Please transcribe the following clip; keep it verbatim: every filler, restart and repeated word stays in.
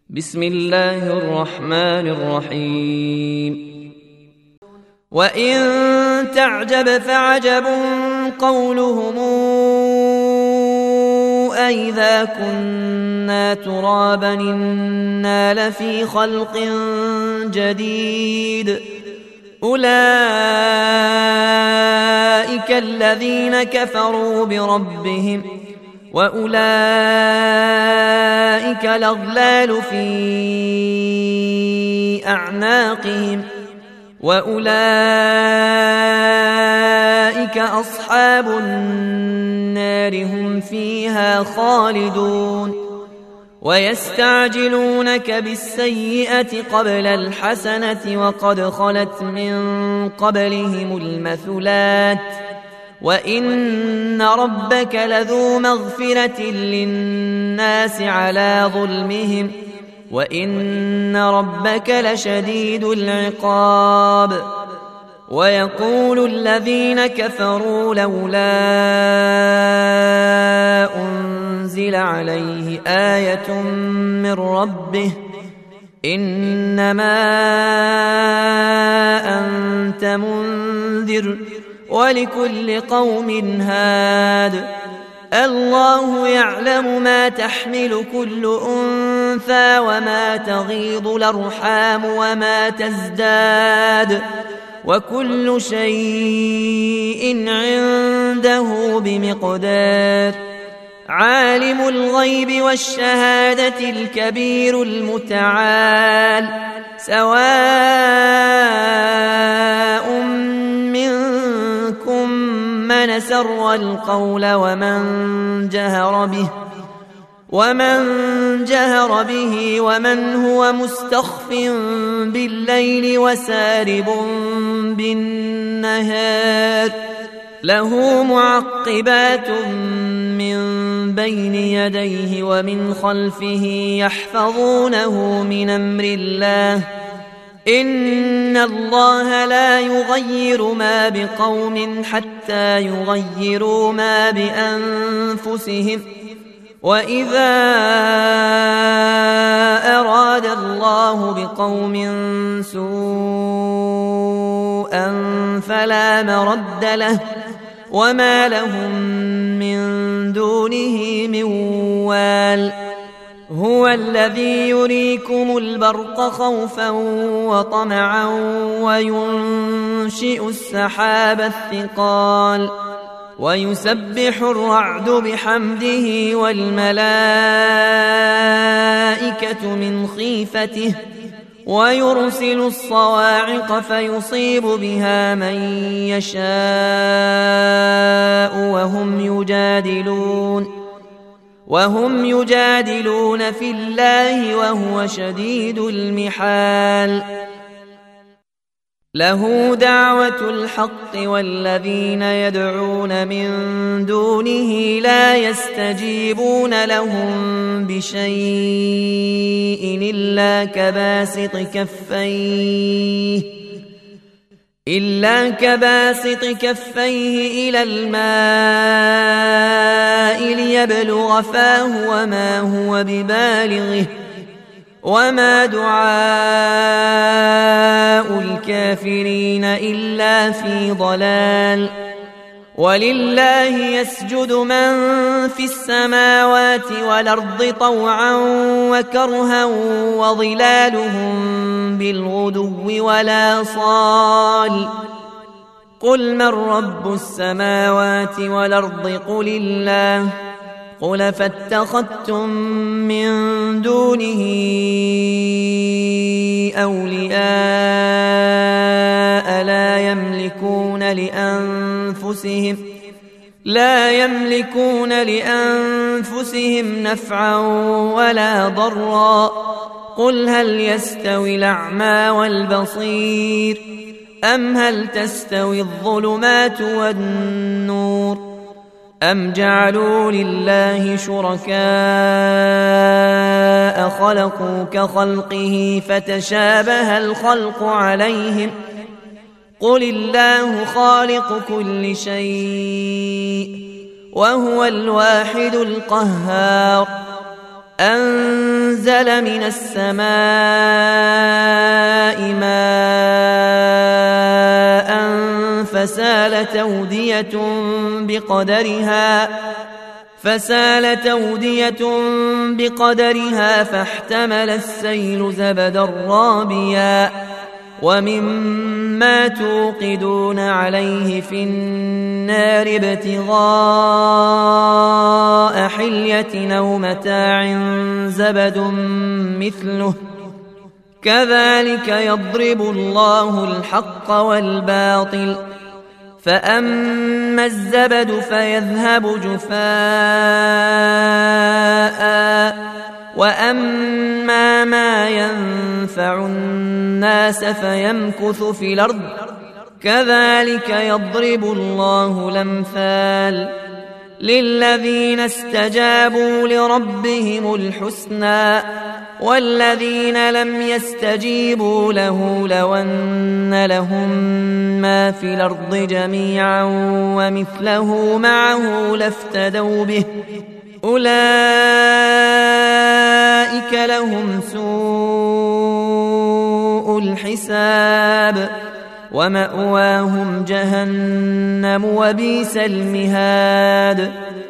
بسم الله الرحمن الرحيم. وإن تعجب فعجب قولهم أئذا كنا ترابا إنا لفي خلق جديد أولئك الذين كفروا بربهم وأولئك الأغلال في أعناقهم وأولئك أصحاب النار هم فيها خالدون. ويستعجلونك بالسيئة قبل الحسنة وقد خلت من قبلهم المثلات وإن ربك لذو مغفرة للناس على ظلمهم وإن ربك لشديد العقاب. ويقول الذين كفروا لولا أنزل عليه آية من ربه إنما أنت منذر ولكل قوم هاد الله يعلم ما تحمل كل أنثى وما تغيض الأرحام وما تزداد وكل شيء عنده بمقدار. عالم الغيب والشهادة الكبير المتعال سواء منكم من سر القول ومن جهر به ومن جهر به ومن هو مستخف بالليل وسارب بالنهار له معقبات من بين يديه ومن خلفه يحفظونه من أمر الله إن الله لا يغير ما بقوم حتى يغيروا ما بأنفسهم وإذا أراد الله بقوم سوءا فلا مرد له وما لهم من دونه من وال. هو الذي يريكم البرق خوفا وطمعا وينشئ السحاب الثقال ويسبح الرعد بحمده والملائكة من خيفته ويرسل الصواعق فيصيب بها من يشاء وهم يجادلون وهم يجادلون في الله وهو شديد المحال. له دعوة الحق والذين يدعون من دونه لا يستجيبون لهم بشيء إلا كباسط كفيه إلا كباسط كفيه إلى الماء ليبلغ فاه وما هو ببالغه وما دعاء الكافرين إلا في ضلال. ولله يسجد من في السماوات والأرض طوعا وكرها وظلالهم بالغدو ولا صال. قل من رب السماوات والأرض قل الله قل فاتخذتم من دونه أولياء لا يملكون لأنفسهم لا يملكون لأنفسهم نفعا ولا ضرا. قل هل يستوي الأعمى والبصير أم هل تستوي الظلمات والنور أم جعلوا لله شركاء خلقوا كخلقه فتشابه الخلق عليهم قل الله خالق كل شيء وهو الواحد القهار. أنزل من السماء ماء فسالت أودية بقدرها فسالت أودية بقدرها فاحتمل السيل زبدا رابيا ومما توقدون عليه في النار ابتغاء حلية أو متاع زبد مثله كذلك يضرب الله الحق والباطل فأما الزبد فيذهب جفاء وأما ما ينفع الناس فيمكث في الأرض كذلك يضرب الله الأمثال للذين استجابوا لربهم الحسنى والذين لم يستجيبوا له لو أن لهم ما في الأرض جميعا ومثله معه لافتدوا به أولئك لهم سوء الحساب ومأواهم جهنم وبئس المهاد